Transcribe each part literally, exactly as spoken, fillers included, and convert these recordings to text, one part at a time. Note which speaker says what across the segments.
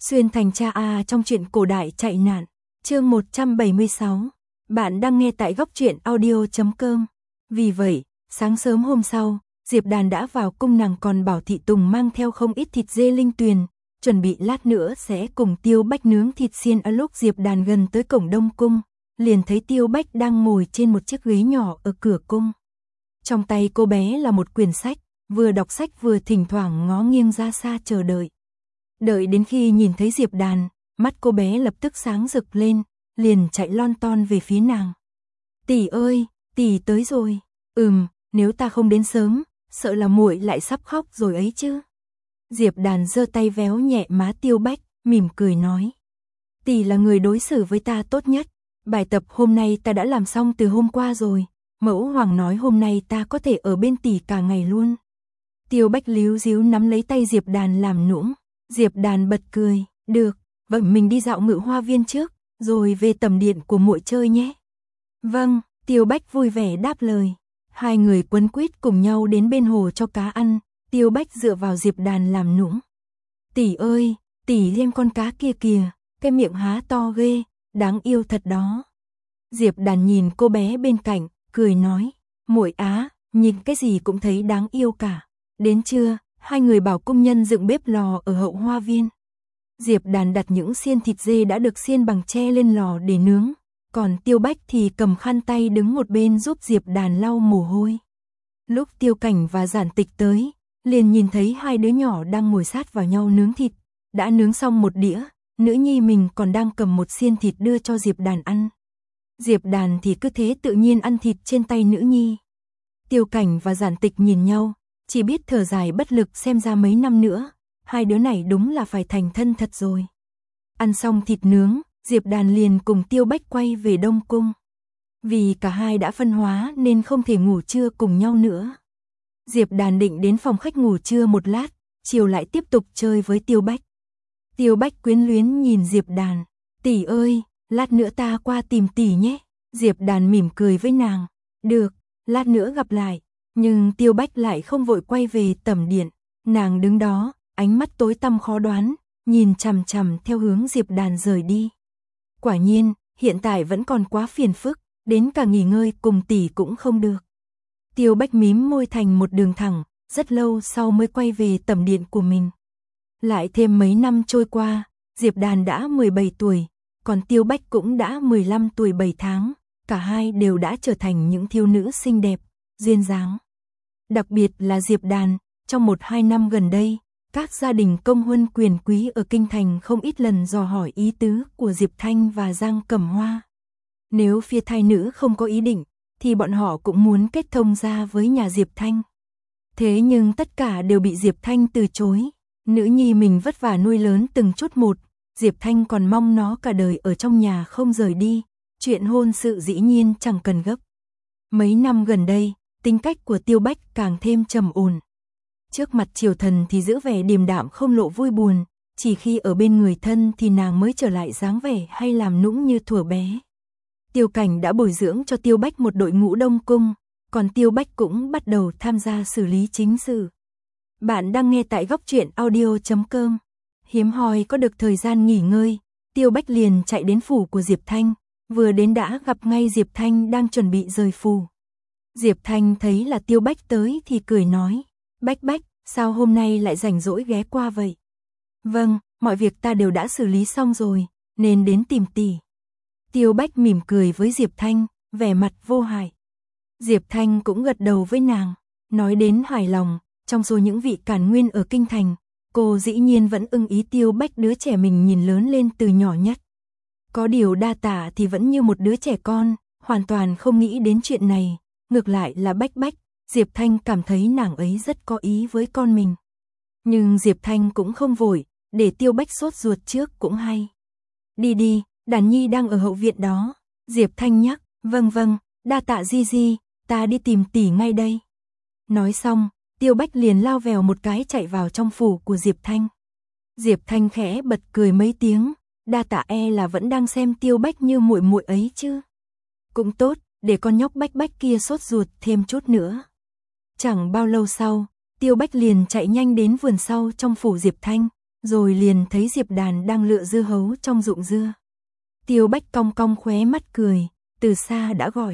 Speaker 1: Xuyên thành cha A trong truyện cổ đại chạy nạn, chương một trăm bảy mươi sáu. Bạn đang nghe tại góc truyện audio chấm com. Vì vậy, sáng sớm hôm sau, Diệp Đàn đã vào cung, nàng còn bảo Thị Tùng mang theo không ít thịt dê linh tuyền, chuẩn bị lát nữa sẽ cùng Tiêu Bách nướng thịt xiên. Ở lúc Diệp Đàn gần tới cổng Đông cung, liền thấy Tiêu Bách đang ngồi trên một chiếc ghế nhỏ ở cửa cung. Trong tay cô bé là một quyển sách, vừa đọc sách vừa thỉnh thoảng ngó nghiêng ra xa chờ đợi. Đợi đến khi nhìn thấy Diệp Đàn, mắt cô bé lập tức sáng rực lên, liền chạy lon ton về phía nàng. "Tỷ ơi, tỷ tới rồi." "Ừm, nếu ta không đến sớm, sợ là muội lại sắp khóc rồi ấy chứ." Diệp Đàn giơ tay véo nhẹ má Tiêu Bách, mỉm cười nói: "Tỷ là người đối xử với ta tốt nhất, bài tập hôm nay ta đã làm xong từ hôm qua rồi, mẫu hoàng nói hôm nay ta có thể ở bên tỷ cả ngày luôn." Tiêu Bách líu díu nắm lấy tay Diệp Đàn làm nũng. Diệp Đàn bật cười: "Được, vậy mình đi dạo Ngự Hoa Viên trước, rồi về tầm điện của muội chơi nhé." "Vâng." Tiêu Bách vui vẻ đáp lời. Hai người quấn quýt cùng nhau đến bên hồ cho cá ăn. Tiêu Bách dựa vào Diệp Đàn làm nũng: "Tỷ ơi, tỷ xem con cá kia kìa, cái miệng há to ghê, đáng yêu thật đó." Diệp Đàn nhìn cô bé bên cạnh, cười nói: "Muội á, nhìn cái gì cũng thấy đáng yêu cả." Đến trưa, hai người bảo công nhân dựng bếp lò ở hậu hoa viên. Diệp Đàn đặt những xiên thịt dê đã được xiên bằng tre lên lò để nướng, còn Tiêu Bách thì cầm khăn tay đứng một bên giúp Diệp Đàn lau mồ hôi. Lúc Tiêu Cảnh và Giản Tịch tới, liền nhìn thấy hai đứa nhỏ đang ngồi sát vào nhau nướng thịt, đã nướng xong một đĩa, nữ nhi mình còn đang cầm một xiên thịt đưa cho Diệp Đàn ăn. Diệp Đàn thì cứ thế tự nhiên ăn thịt trên tay nữ nhi. Tiêu Cảnh và Giản Tịch nhìn nhau, chỉ biết thở dài bất lực, xem ra mấy năm nữa, hai đứa này đúng là phải thành thân thật rồi. Ăn xong thịt nướng, Diệp Đàn liền cùng Tiêu Bách quay về Đông cung. Vì cả hai đã phân hóa nên không thể ngủ trưa cùng nhau nữa. Diệp Đàn định đến phòng khách ngủ trưa một lát, chiều lại tiếp tục chơi với Tiêu Bách. Tiêu Bách quyến luyến nhìn Diệp Đàn: "Tỷ ơi, lát nữa ta qua tìm tỷ nhé." Diệp Đàn mỉm cười với nàng: "Được, lát nữa gặp lại." Nhưng Tiêu Bách lại không vội quay về tẩm điện. Nàng đứng đó, ánh mắt tối tăm khó đoán, nhìn chằm chằm theo hướng Diệp Đàn rời đi. Quả nhiên, hiện tại vẫn còn quá phiền phức, đến cả nghỉ ngơi cùng tỷ cũng không được. Tiêu Bách mím môi thành một đường thẳng, rất lâu sau mới quay về tẩm điện của mình. Lại thêm mấy năm trôi qua, Diệp Đàn đã mười bảy tuổi, còn Tiêu Bách cũng đã mười lăm tuổi bảy tháng, cả hai đều đã trở thành những thiếu nữ xinh đẹp, duyên dáng. Đặc biệt là Diệp Đàn, trong một hai năm gần đây, các gia đình công huân quyền quý ở kinh thành không ít lần dò hỏi ý tứ của Diệp Thanh và Giang Cẩm Hoa. Nếu phía thai nữ không có ý định, thì bọn họ cũng muốn kết thông gia với nhà Diệp Thanh. Thế nhưng tất cả đều bị Diệp Thanh từ chối. Nữ nhi mình vất vả nuôi lớn từng chút một, Diệp Thanh còn mong nó cả đời ở trong nhà không rời đi. Chuyện hôn sự dĩ nhiên chẳng cần gấp. Mấy năm gần đây, tính cách của Tiêu Bách càng thêm trầm ổn. Trước mặt triều thần thì giữ vẻ điềm đạm không lộ vui buồn, chỉ khi ở bên người thân thì nàng mới trở lại dáng vẻ hay làm nũng như thuở bé. Tiêu Cảnh đã bồi dưỡng cho Tiêu Bách một đội ngũ Đông cung, còn Tiêu Bách cũng bắt đầu tham gia xử lý chính sự. Bạn đang nghe tại góc truyện audio chấm com. Hiếm hoi có được thời gian nghỉ ngơi, Tiêu Bách liền chạy đến phủ của Diệp Thanh, vừa đến đã gặp ngay Diệp Thanh đang chuẩn bị rời phủ. Diệp Thanh thấy là Tiêu Bách tới thì cười nói: "Bách Bách, sao hôm nay lại rảnh rỗi ghé qua vậy?" "Vâng, mọi việc ta đều đã xử lý xong rồi, nên đến tìm tỷ." Tiêu Bách mỉm cười với Diệp Thanh, vẻ mặt vô hại. Diệp Thanh cũng gật đầu với nàng, nói đến hài lòng, trong số những vị càn nguyên ở kinh thành, cô dĩ nhiên vẫn ưng ý Tiêu Bách, đứa trẻ mình nhìn lớn lên từ nhỏ nhất. Có điều Đa Tả thì vẫn như một đứa trẻ con, hoàn toàn không nghĩ đến chuyện này. Ngược lại là Bách Bách, Diệp Thanh cảm thấy nàng ấy rất có ý với con mình. Nhưng Diệp Thanh cũng không vội, để Tiêu Bách sốt ruột trước cũng hay. "Đi đi, Đàn Nhi đang ở hậu viện đó." Diệp Thanh nhắc. "Vâng vâng, Đa Tạ di di, ta đi tìm tỷ ngay đây." Nói xong, Tiêu Bách liền lao vèo một cái chạy vào trong phủ của Diệp Thanh. Diệp Thanh khẽ bật cười mấy tiếng, Đa Tạ e là vẫn đang xem Tiêu Bách như muội muội ấy chứ. Cũng tốt, để con nhóc Bách Bách kia sốt ruột thêm chút nữa. Chẳng bao lâu sau, Tiêu Bách liền chạy nhanh đến vườn sau trong phủ Diệp Thanh, rồi liền thấy Diệp Đàn đang lựa dưa hấu trong ruộng dưa. Tiêu Bách cong cong khóe mắt cười, từ xa đã gọi.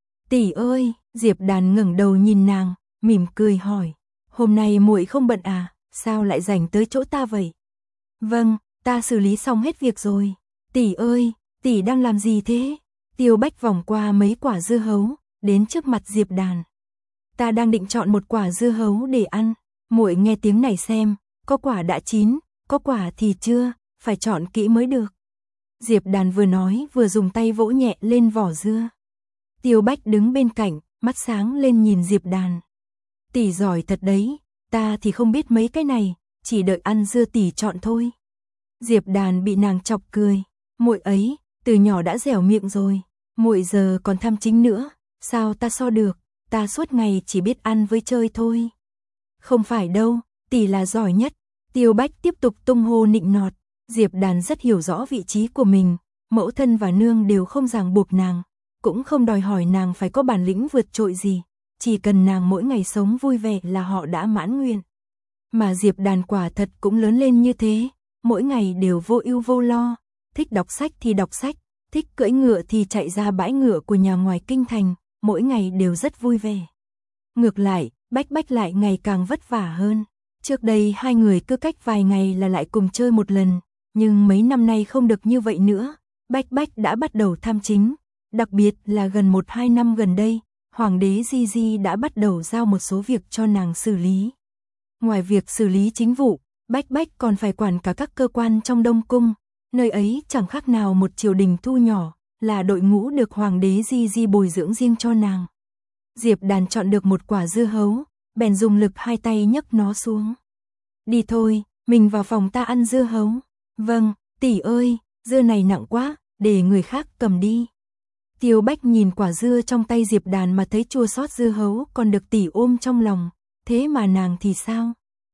Speaker 1: Tỷ ơi, Diệp Đàn ngẩng đầu nhìn nàng, mỉm cười hỏi, hôm nay muội không bận à, sao lại rảnh tới chỗ ta vậy? Vâng, ta xử lý xong hết việc rồi. Tỷ ơi, tỷ đang làm gì thế? Tiêu Bách vòng qua mấy quả dưa hấu, đến trước mặt Diệp Đàn. Ta đang định chọn một quả dưa hấu để ăn, muội nghe tiếng này xem, có quả đã chín, có quả thì chưa, phải chọn kỹ mới được. Diệp Đàn vừa nói vừa dùng tay vỗ nhẹ lên vỏ dưa. Tiêu Bách đứng bên cạnh, mắt sáng lên nhìn Diệp Đàn. Tỷ giỏi thật đấy, ta thì không biết mấy cái này, chỉ đợi ăn dưa tỷ chọn thôi. Diệp Đàn bị nàng chọc cười, muội ấy, từ nhỏ đã dẻo miệng rồi, muội giờ còn tham chính nữa, sao ta so được, ta suốt ngày chỉ biết ăn với chơi thôi. Không phải đâu, tỷ là giỏi nhất. Tiêu Bách tiếp tục tung hô nịnh nọt. Diệp Đàn rất hiểu rõ vị trí của mình, mẫu thân và nương đều không ràng buộc nàng, cũng không đòi hỏi nàng phải có bản lĩnh vượt trội gì, chỉ cần nàng mỗi ngày sống vui vẻ là họ đã mãn nguyện. Mà Diệp Đàn quả thật cũng lớn lên như thế, mỗi ngày đều vô ưu vô lo, thích đọc sách thì đọc sách, thích cưỡi ngựa thì chạy ra bãi ngựa của nhà ngoài kinh thành, mỗi ngày đều rất vui vẻ. Ngược lại, Bách Bách lại ngày càng vất vả hơn. Trước đây hai người cứ cách vài ngày là lại cùng chơi một lần, nhưng mấy năm nay không được như vậy nữa. Bách Bách đã bắt đầu tham chính, đặc biệt là gần một hai năm gần đây, Hoàng đế Di Di đã bắt đầu giao một số việc cho nàng xử lý. Ngoài việc xử lý chính vụ, Bách Bách còn phải quản cả các cơ quan trong Đông Cung, nơi ấy chẳng khác nào một triều đình thu nhỏ, là đội ngũ được Hoàng đế Di Di bồi dưỡng riêng cho nàng. Diệp Đàn chọn được một quả dưa hấu, bèn dùng lực hai tay nhấc nó xuống. Đi thôi, mình vào phòng ta ăn dưa hấu. Vâng, tỷ ơi, dưa này nặng quá, để người khác cầm đi. Tiêu Bách nhìn quả dưa trong tay Diệp Đàn mà thấy chua xót, dưa hấu còn được tỷ ôm trong lòng, thế mà nàng thì sao?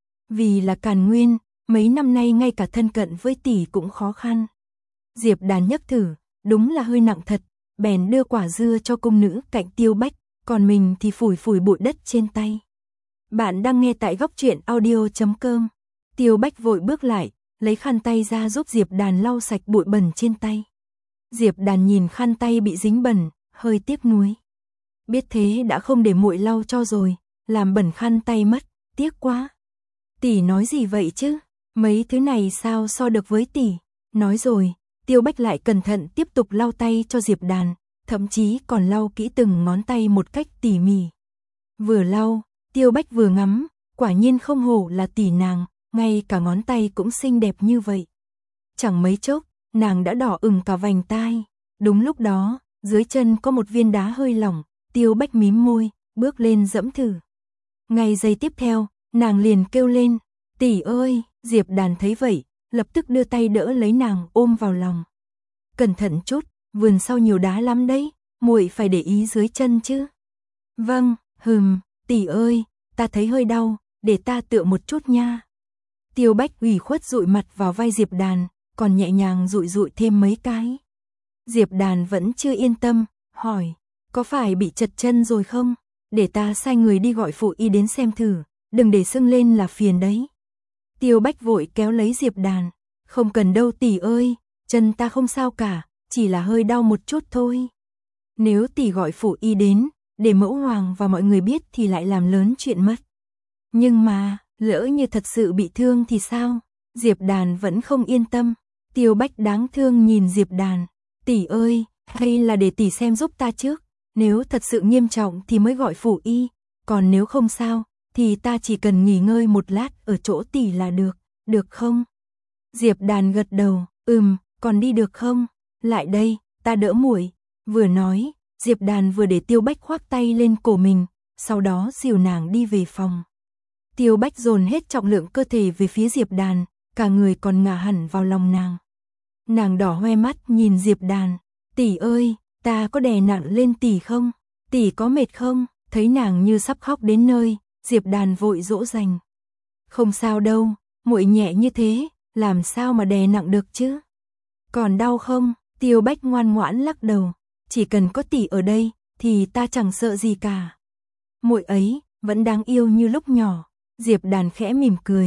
Speaker 1: Vì là Càn Nguyên, mấy năm nay ngay cả thân cận với tỷ cũng khó khăn. Diệp Đàn nhấc thử, đúng là hơi nặng thật, bèn đưa quả dưa cho cung nữ cạnh Tiêu Bách, còn mình thì phủi phủi bụi đất trên tay. Bạn đang nghe tại góc truyện audio chấm com. Tiêu Bách vội bước lại, lấy khăn tay ra giúp Diệp Đàn lau sạch bụi bẩn trên tay. Diệp Đàn nhìn khăn tay bị dính bẩn, hơi tiếc nuối. Biết thế đã không để muội lau cho rồi, làm bẩn khăn tay mất, tiếc quá. Tỷ nói gì vậy chứ? Mấy thứ này sao so được với tỷ? Nói rồi, Tiêu Bách lại cẩn thận tiếp tục lau tay cho Diệp Đàn, thậm chí còn lau kỹ từng ngón tay một cách tỉ mỉ. Vừa lau, Tiêu Bách vừa ngắm, quả nhiên không hổ là tỷ nàng, ngay cả ngón tay cũng xinh đẹp như vậy. Chẳng mấy chốc, nàng đã đỏ ửng cả vành tai. Đúng lúc đó, dưới chân có một viên đá hơi lỏng, Tiêu Bách mím môi, bước lên dẫm thử. Ngay giây tiếp theo, nàng liền kêu lên, tỷ ơi. Diệp Đàn thấy vậy, lập tức đưa tay đỡ lấy nàng ôm vào lòng. Cẩn thận chút, vườn sau nhiều đá lắm đấy, muội phải để ý dưới chân chứ. Vâng, hừm, tỷ ơi, ta thấy hơi đau, để ta tựa một chút nha. Tiêu Bách ủy khuất dụi mặt vào vai Diệp Đàn, còn nhẹ nhàng dụi dụi thêm mấy cái. Diệp Đàn vẫn chưa yên tâm, hỏi, có phải bị chật chân rồi không? Để ta sai người đi gọi phụ y đến xem thử, đừng để sưng lên là phiền đấy. Tiêu Bách vội kéo lấy Diệp Đàn, không cần đâu tỷ ơi, chân ta không sao cả, chỉ là hơi đau một chút thôi. Nếu tỷ gọi phụ y đến, để mẫu hoàng và mọi người biết thì lại làm lớn chuyện mất. Nhưng mà, lỡ như thật sự bị thương thì sao? Diệp Đàn vẫn không yên tâm. Tiêu Bách đáng thương nhìn Diệp Đàn, tỷ ơi, hay là để tỷ xem giúp ta trước, nếu thật sự nghiêm trọng thì mới gọi phụ y, còn nếu không sao, thì ta chỉ cần nghỉ ngơi một lát ở chỗ tỷ là được, được không? Diệp Đàn gật đầu, ừm, còn đi được không? Lại đây, ta đỡ muội. Vừa nói, Diệp Đàn vừa để Tiêu Bách khoác tay lên cổ mình, sau đó dìu nàng đi về phòng. Tiêu Bách dồn hết trọng lượng cơ thể về phía Diệp Đàn, cả người còn ngả hẳn vào lòng nàng. Nàng đỏ hoe mắt nhìn Diệp Đàn, tỷ ơi, ta có đè nặng lên tỷ không? Tỷ có mệt không? Thấy nàng như sắp khóc đến nơi, Diệp Đàn vội dỗ dành. Không sao đâu, muội nhẹ như thế, làm sao mà đè nặng được chứ? Còn đau không? Tiêu Bách ngoan ngoãn lắc đầu, chỉ cần có tỷ ở đây, thì ta chẳng sợ gì cả. Muội ấy, vẫn đáng yêu như lúc nhỏ. Diệp Đàn khẽ mỉm cười,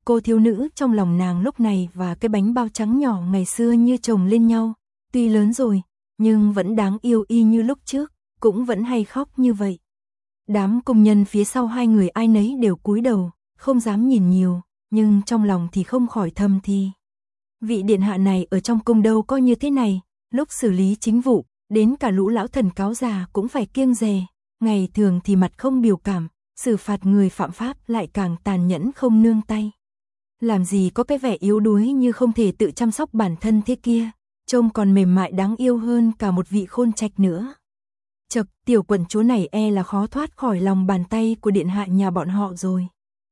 Speaker 1: cô thiếu nữ trong lòng nàng lúc này và cái bánh bao trắng nhỏ ngày xưa như chồng lên nhau, tuy lớn rồi, nhưng vẫn đáng yêu y như lúc trước, cũng vẫn hay khóc như vậy. Đám công nhân phía sau hai người ai nấy đều cúi đầu, không dám nhìn nhiều, nhưng trong lòng thì không khỏi thầm thì. Vị điện hạ này ở trong cung đâu có như thế này, lúc xử lý chính vụ, đến cả lũ lão thần cáo già cũng phải kiêng dè, ngày thường thì mặt không biểu cảm, xử phạt người phạm pháp lại càng tàn nhẫn không nương tay. Làm gì có cái vẻ yếu đuối như không thể tự chăm sóc bản thân thế kia, trông còn mềm mại đáng yêu hơn cả một vị khôn trạch nữa. Chậc, tiểu quận chúa này e là khó thoát khỏi lòng bàn tay của điện hạ nhà bọn họ rồi.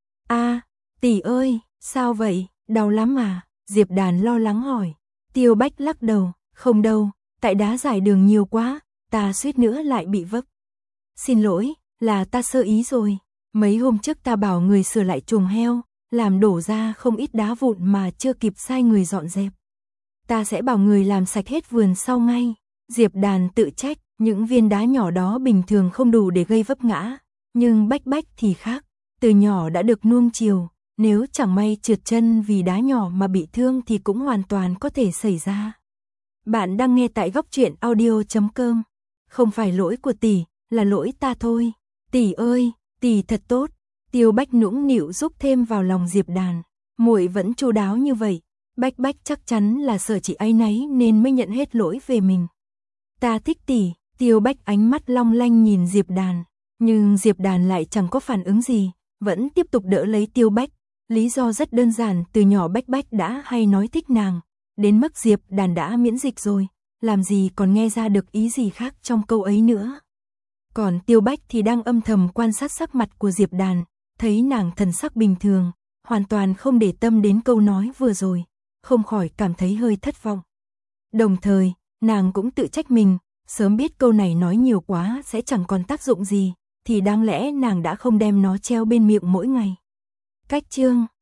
Speaker 1: A, tỷ ơi, sao vậy, đau lắm à? Diệp Đàn lo lắng hỏi. Tiêu Bách lắc đầu, không đâu, tại đá giải đường nhiều quá, ta suýt nữa lại bị vấp. Xin lỗi, là ta sơ ý rồi, mấy hôm trước ta bảo người sửa lại chuồng heo, làm đổ ra không ít đá vụn mà chưa kịp sai người dọn dẹp. Ta sẽ bảo người làm sạch hết vườn sau ngay. Diệp Đàn tự trách, những viên đá nhỏ đó bình thường không đủ để gây vấp ngã, nhưng Bách Bách thì khác, từ nhỏ đã được nuông chiều, nếu chẳng may trượt chân vì đá nhỏ mà bị thương thì cũng hoàn toàn có thể xảy ra. Bạn đang nghe tại góc truyện audio chấm com. Không phải lỗi của tỷ, là lỗi ta thôi. Tỷ ơi, tỷ thật tốt. Tiêu Bách nũng nịu giúp thêm vào lòng Diệp Đàn. Muội vẫn chu đáo như vậy, Bách Bách chắc chắn là sợ chị ấy nấy nên mới nhận hết lỗi về mình. Ta thích tỷ. Tiêu Bách ánh mắt long lanh nhìn Diệp Đàn, nhưng Diệp Đàn lại chẳng có phản ứng gì, vẫn tiếp tục đỡ lấy Tiêu Bách. Lý do rất đơn giản, từ nhỏ Bách Bách đã hay nói thích nàng, đến mức Diệp Đàn đã miễn dịch rồi, làm gì còn nghe ra được ý gì khác trong câu ấy nữa. Còn Tiêu Bách thì đang âm thầm quan sát sắc mặt của Diệp Đàn, thấy nàng thần sắc bình thường, hoàn toàn không để tâm đến câu nói vừa rồi, không khỏi cảm thấy hơi thất vọng. Đồng thời, nàng cũng tự trách mình, sớm biết câu này nói nhiều quá sẽ chẳng còn tác dụng gì, thì đáng lẽ nàng đã không đem nó treo bên miệng mỗi ngày. Cách chương